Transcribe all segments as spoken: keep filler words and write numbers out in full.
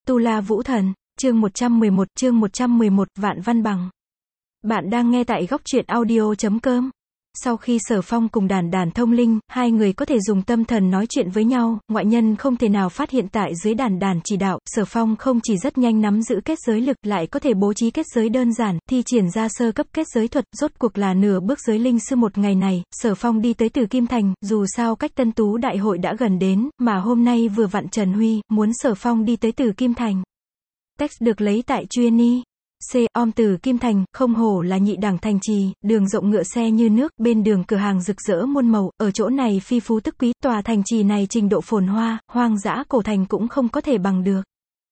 Tu La Vũ Thần, chương một trăm mười một, chương một trăm mười một, Vạn Văn Bằng. Bạn đang nghe tại góc truyện audio chấm com. Sau khi Sở Phong cùng Đản Đản thông linh, hai người có thể dùng tâm thần nói chuyện với nhau, ngoại nhân không thể nào phát hiện tại dưới Đản Đản chỉ đạo, Sở Phong không chỉ rất nhanh nắm giữ kết giới lực, lại có thể bố trí kết giới đơn giản, thi triển ra sơ cấp kết giới thuật, rốt cuộc là nửa bước giới linh sư. Một ngày này, Sở Phong đi tới Tử Kim Thành, dù sao cách Tân Tú Đại hội đã gần đến, mà hôm nay vừa vặn Trần Huy muốn Sở Phong đi tới Tử Kim Thành. Text được lấy tại Chuyên C. Om Tử Kim Thành, không hổ là nhị đẳng thành trì, đường rộng ngựa xe như nước, bên đường cửa hàng rực rỡ muôn màu, ở chỗ này phi phú tức quý, tòa thành trì này trình độ phồn hoa, hoang dã cổ thành cũng không có thể bằng được.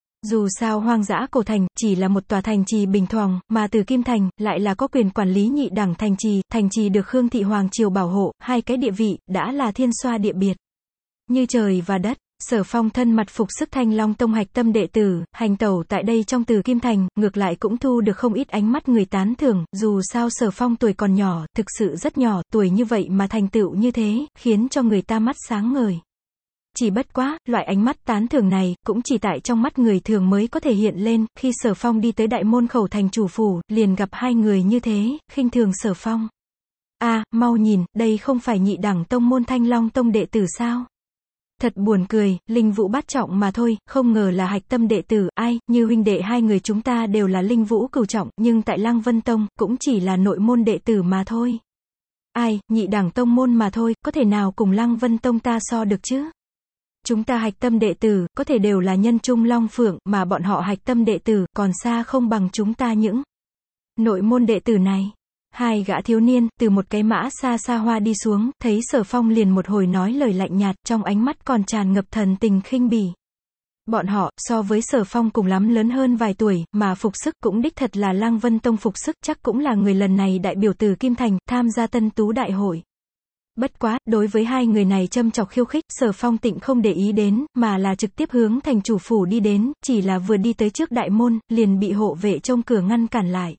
Dù sao hoang dã cổ thành chỉ là một tòa thành trì bình thường, mà Tử Kim Thành lại là có quyền quản lý nhị đẳng thành trì, thành trì được Khương thị hoàng triều bảo hộ, hai cái địa vị đã là thiên xoa địa biệt, như trời và đất. Sở Phong thân mặt phục sức Thanh Long Tông hạch tâm đệ tử, hành tẩu tại đây trong Tử Kim Thành, ngược lại cũng thu được không ít ánh mắt người tán thưởng, dù sao Sở Phong tuổi còn nhỏ, thực sự rất nhỏ, tuổi như vậy mà thành tựu như thế, khiến cho người ta mắt sáng ngời. Chỉ bất quá, loại ánh mắt tán thưởng này, cũng chỉ tại trong mắt người thường mới có thể hiện lên, khi Sở Phong đi tới đại môn khẩu thành chủ phủ, liền gặp hai người như thế, khinh thường Sở Phong. A, à, mau nhìn, đây không phải nhị đẳng tông môn Thanh Long Tông đệ tử sao? Thật buồn cười, linh vũ bát trọng mà thôi, không ngờ là hạch tâm đệ tử, ai, như huynh đệ hai người chúng ta đều là linh vũ cửu trọng, nhưng tại Lăng Vân Tông, cũng chỉ là nội môn đệ tử mà thôi. Ai, nhị đẳng tông môn mà thôi, có thể nào cùng Lăng Vân Tông ta so được chứ? Chúng ta hạch tâm đệ tử, có thể đều là nhân trung long phượng, mà bọn họ hạch tâm đệ tử, còn xa không bằng chúng ta những nội môn đệ tử này. Hai gã thiếu niên, từ một cái mã xa xa hoa đi xuống, thấy Sở Phong liền một hồi nói lời lạnh nhạt, trong ánh mắt còn tràn ngập thần tình khinh bỉ. Bọn họ, so với Sở Phong cùng lắm lớn hơn vài tuổi, mà phục sức cũng đích thật là Lăng Vân Tông phục sức, chắc cũng là người lần này đại biểu Tử Kim Thành, tham gia Tân Tú Đại hội. Bất quá, đối với hai người này châm chọc khiêu khích, Sở Phong tịnh không để ý đến, mà là trực tiếp hướng thành chủ phủ đi đến, chỉ là vừa đi tới trước đại môn, liền bị hộ vệ trông cửa ngăn cản lại.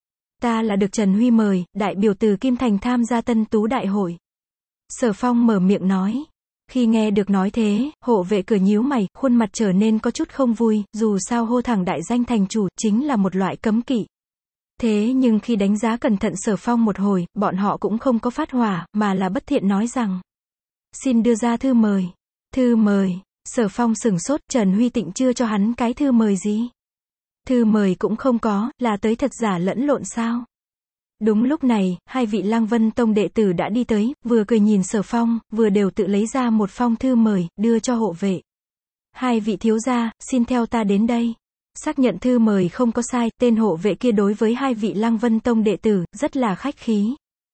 Ta là được Trần Huy mời, đại biểu Tử Kim Thành tham gia Tân Tú Đại hội. Sở Phong mở miệng nói. Khi nghe được nói thế, hộ vệ cửa nhíu mày, khuôn mặt trở nên có chút không vui, dù sao hô thẳng đại danh thành chủ, chính là một loại cấm kỵ. Thế nhưng khi đánh giá cẩn thận Sở Phong một hồi, bọn họ cũng không có phát hỏa, mà là bất thiện nói rằng. Xin đưa ra thư mời. Thư mời. Sở Phong sửng sốt, Trần Huy tịnh chưa cho hắn cái thư mời gì. Thư mời cũng không có, là tới thật giả lẫn lộn sao? Đúng lúc này, hai vị Lăng Vân Tông đệ tử đã đi tới, vừa cười nhìn Sở Phong, vừa đều tự lấy ra một phong thư mời, đưa cho hộ vệ. Hai vị thiếu gia, xin theo ta đến đây. Xác nhận thư mời không có sai, tên hộ vệ kia đối với hai vị Lăng Vân Tông đệ tử, rất là khách khí.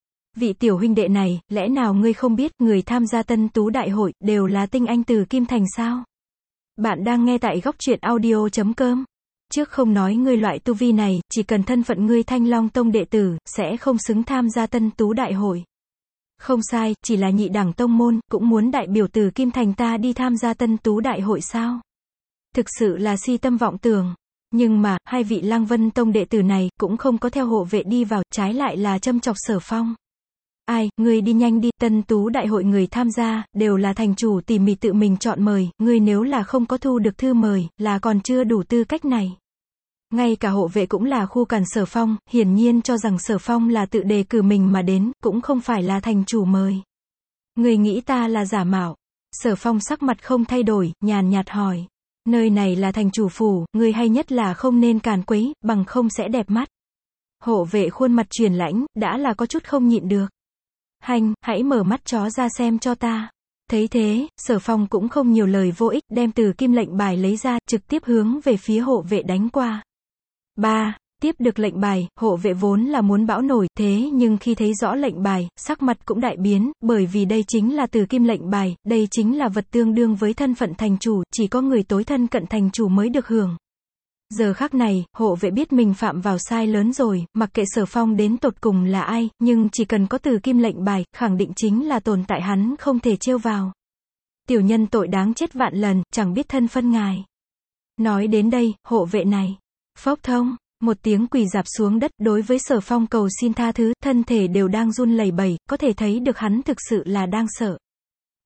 Vị tiểu huynh đệ này, lẽ nào ngươi không biết, người tham gia Tân Tú Đại hội, đều là tinh anh Tử Kim Thành sao? Bạn đang nghe tại góc truyện audio chấm com. Trước không nói ngươi loại tu vi này, chỉ cần thân phận ngươi Thanh Long Tông đệ tử, sẽ không xứng tham gia Tân Tú Đại hội. Không sai, chỉ là nhị đẳng tông môn, cũng muốn đại biểu Tử Kim Thành ta đi tham gia Tân Tú Đại hội sao? Thực sự là si tâm vọng tưởng. Nhưng mà, hai vị Lăng Vân Tông đệ tử này, cũng không có theo hộ vệ đi vào, trái lại là châm chọc Sở Phong. Ai, ngươi đi nhanh đi, Tân Tú Đại hội người tham gia, đều là thành chủ tỉ mỉ tự mình chọn mời, ngươi nếu là không có thu được thư mời, là còn chưa đủ tư cách này. Ngay cả hộ vệ cũng là khu cản Sở Phong, hiển nhiên cho rằng Sở Phong là tự đề cử mình mà đến, cũng không phải là thành chủ mời. Ngươi nghĩ ta là giả mạo? Sở Phong sắc mặt không thay đổi, nhàn nhạt hỏi. Nơi này là thành chủ phủ, ngươi hay nhất là không nên càn quấy, bằng không sẽ đẹp mắt. Hộ vệ khuôn mặt truyền lãnh, đã là có chút không nhịn được. Hành, hãy mở mắt chó ra xem cho ta. Thấy thế, Sở Phong cũng không nhiều lời vô ích, đem từ kim lệnh bài lấy ra, trực tiếp hướng về phía hộ vệ đánh qua. Ba, tiếp được lệnh bài, hộ vệ vốn là muốn bão nổi, thế nhưng khi thấy rõ lệnh bài, sắc mặt cũng đại biến, bởi vì đây chính là từ kim lệnh bài, đây chính là vật tương đương với thân phận thành chủ, chỉ có người tối thân cận thành chủ mới được hưởng. Giờ khắc này, hộ vệ biết mình phạm vào sai lớn rồi, mặc kệ Sở Phong đến tột cùng là ai, nhưng chỉ cần có từ kim lệnh bài, khẳng định chính là tồn tại hắn không thể trêu vào. Tiểu nhân tội đáng chết vạn lần, chẳng biết thân phân ngài. Nói đến đây, hộ vệ này, phốc thông, một tiếng quỳ rạp xuống đất, đối với Sở Phong cầu xin tha thứ, thân thể đều đang run lẩy bẩy, có thể thấy được hắn thực sự là đang sợ.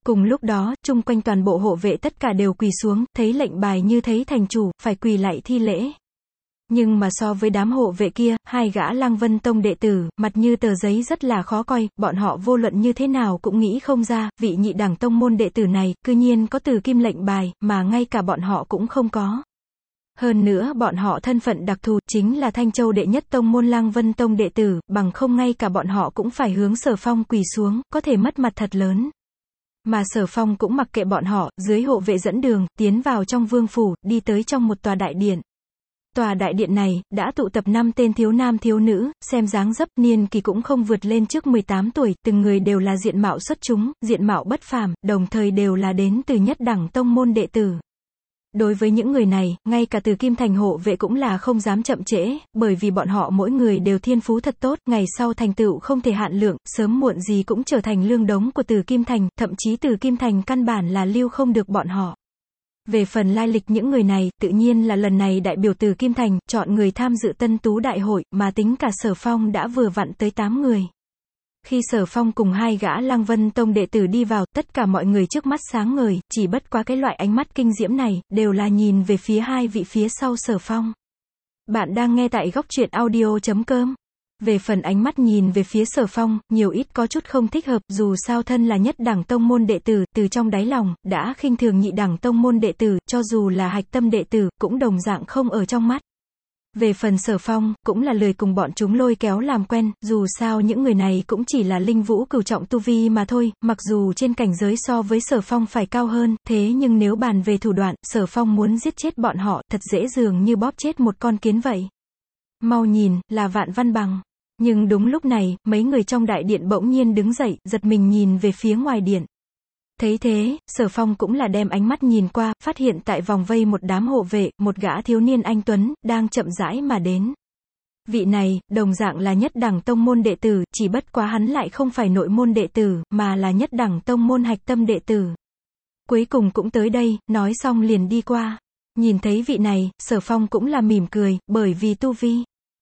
Cùng lúc đó, chung quanh toàn bộ hộ vệ tất cả đều quỳ xuống, thấy lệnh bài như thấy thành chủ, phải quỳ lại thi lễ. Nhưng mà so với đám hộ vệ kia, hai gã Lăng Vân Tông đệ tử, mặt như tờ giấy rất là khó coi, bọn họ vô luận như thế nào cũng nghĩ không ra, vị nhị đẳng tông môn đệ tử này, cư nhiên có từ kim lệnh bài, mà ngay cả bọn họ cũng không có. Hơn nữa bọn họ thân phận đặc thù, chính là Thanh Châu đệ nhất tông môn Lăng Vân Tông đệ tử, bằng không ngay cả bọn họ cũng phải hướng Sở Phong quỳ xuống, có thể mất mặt thật lớn. Mà Sở Phong cũng mặc kệ bọn họ, dưới hộ vệ dẫn đường, tiến vào trong vương phủ, đi tới trong một tòa đại điện. Tòa đại điện này, đã tụ tập năm tên thiếu nam thiếu nữ, xem dáng dấp, niên kỳ cũng không vượt lên trước mười tám tuổi, từng người đều là diện mạo xuất chúng, diện mạo bất phàm, đồng thời đều là đến từ nhất đẳng tông môn đệ tử. Đối với những người này, ngay cả từ Kim Thành hộ vệ cũng là không dám chậm trễ, bởi vì bọn họ mỗi người đều thiên phú thật tốt, ngày sau thành tựu không thể hạn lượng, sớm muộn gì cũng trở thành lương đống của Từ Kim Thành, thậm chí Từ Kim Thành căn bản là lưu không được bọn họ. Về phần lai lịch những người này, tự nhiên là lần này đại biểu Từ Kim Thành, chọn người tham dự Tân Tú Đại hội, mà tính cả Sở Phong đã vừa vặn tới tám người. Khi Sở Phong cùng hai gã Lăng Vân Tông đệ tử đi vào, tất cả mọi người trước mắt sáng ngời, chỉ bất quá cái loại ánh mắt kinh diễm này, đều là nhìn về phía hai vị phía sau Sở Phong. Bạn đang nghe tại góc truyện audio chấm com. Về phần ánh mắt nhìn về phía Sở Phong, nhiều ít có chút không thích hợp, dù sao thân là nhất đẳng tông môn đệ tử, từ trong đáy lòng, đã khinh thường nhị đẳng tông môn đệ tử, cho dù là hạch tâm đệ tử, cũng đồng dạng không ở trong mắt. Về phần Sở Phong, cũng là lười cùng bọn chúng lôi kéo làm quen, dù sao những người này cũng chỉ là linh vũ cửu trọng tu vi mà thôi, mặc dù trên cảnh giới so với Sở Phong phải cao hơn, thế nhưng nếu bàn về thủ đoạn, Sở Phong muốn giết chết bọn họ, thật dễ dường như bóp chết một con kiến vậy. Mau nhìn, là Vạn Văn Bằng. Nhưng đúng lúc này, mấy người trong đại điện bỗng nhiên đứng dậy, giật mình nhìn về phía ngoài điện. Thấy thế, Sở Phong cũng là đem ánh mắt nhìn qua, phát hiện tại vòng vây một đám hộ vệ, một gã thiếu niên anh tuấn, đang chậm rãi mà đến. Vị này, đồng dạng là nhất đẳng tông môn đệ tử, chỉ bất quá hắn lại không phải nội môn đệ tử, mà là nhất đẳng tông môn hạch tâm đệ tử. Cuối cùng cũng tới đây, nói xong liền đi qua. Nhìn thấy vị này, Sở Phong cũng là mỉm cười, bởi vì tu vi.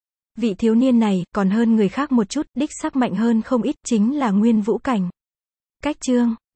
Vị thiếu niên này, còn hơn người khác một chút, đích xác mạnh hơn không ít, chính là Nguyên Vũ Cảnh. Cách chương